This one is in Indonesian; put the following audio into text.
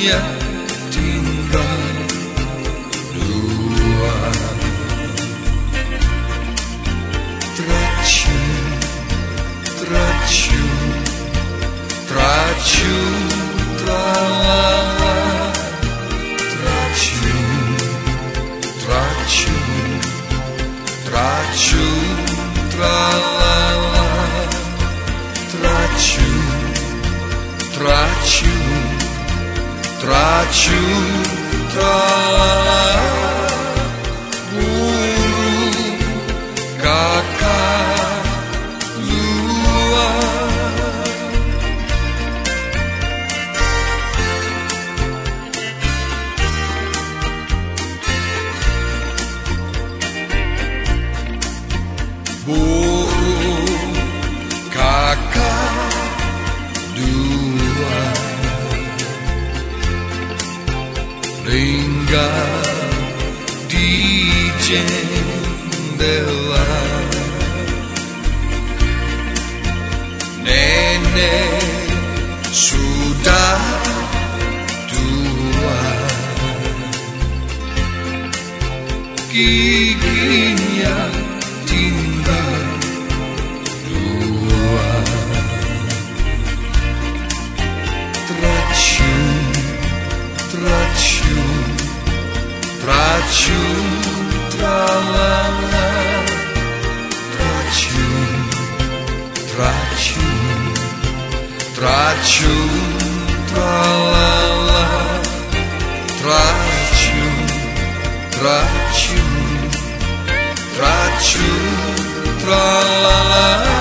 giginya tinggal dua. Tercium, tercium, tercium, tralala. Tercium, tercium, tercium, tralala. Tercium, tercium, tercium, tralala. Burung kakak luar. Burung kakak dua tinggal di jendela. Nenek sudah tua, giginya tinggal dua. Tercium, tercium, tercium, tralala. Tercium, tercium, tercium, tralala. Tercium, tercium, tercium, tralala.